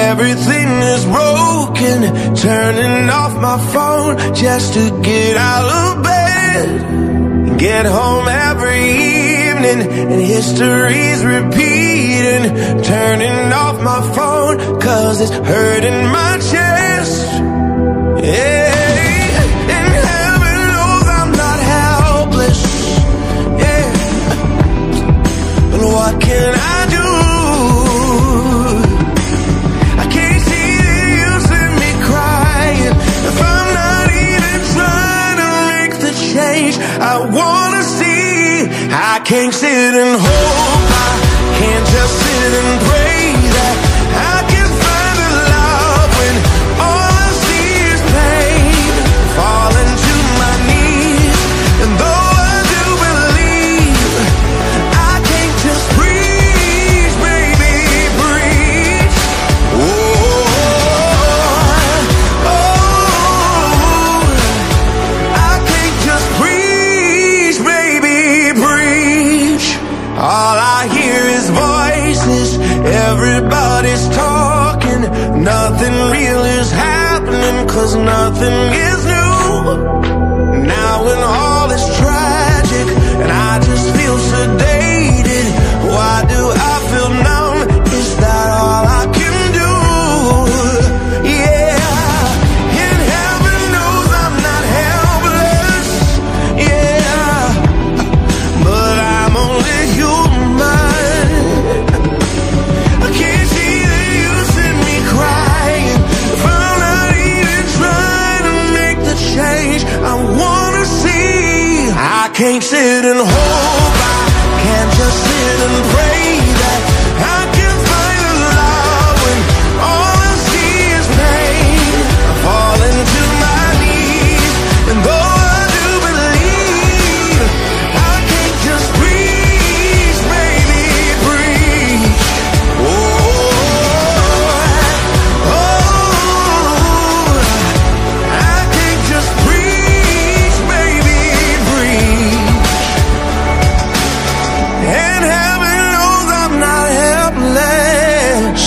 everything is broken. Turning off my phone just to get out of bed. Get home every evening and history's repeating. Turning off my phone 'cause it's hurting my chest. Yeah, and heaven knows I'm not helpless. Yeah, but what can I do? I can't see the use in me crying if I'm not even trying to make the change I wanna see. I can't sit and hope, I can't just sit and pray that I can find the love when all I see is pain. Falling to my knees, and though I do believe, I can't just breathe, baby, breathe. I can't just breathe, baby, breathe. All I hear is voices, everybody's talking. Nothing real is happening 'cause nothing is new. Now when all is tragic and I just feel sedated, why do I feel numb? Is that all I can do? Yeah, and heaven knows I'm not helpless. Yeah, but I'm only human. I can't see the use in me crying if I'm not even trying to make the change I wanna see. I can't sit and hope, I can't just sit and pray that I can find a love when all I see is pain. I fall into my knees, and though I do believe, I can't just breathe, baby, breathe. I can't just breathe, baby, breathe. And heaven knows I'm not helpless,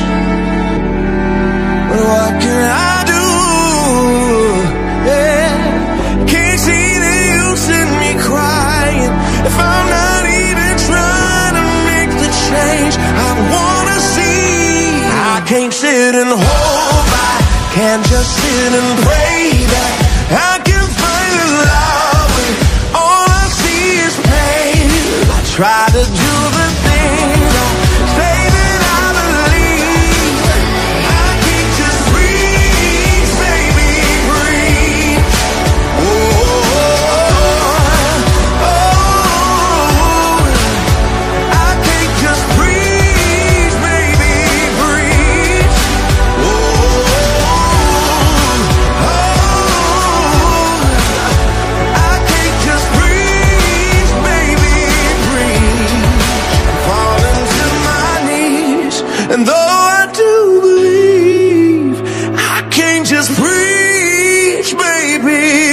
but what can I do? Yeah, can't see the use in me crying if I'm not even trying to make the change I wanna see. I can't sit and hope, I can't just sit and pray that I can find a love when all I see is pain. I try to do the things I say that I believe. I can't just breathe, baby, breathe. I can't just breathe, baby, breathe. I can't just breathe, baby, breathe. Falling to my knees, and though I do believe, I can't just breathe, baby,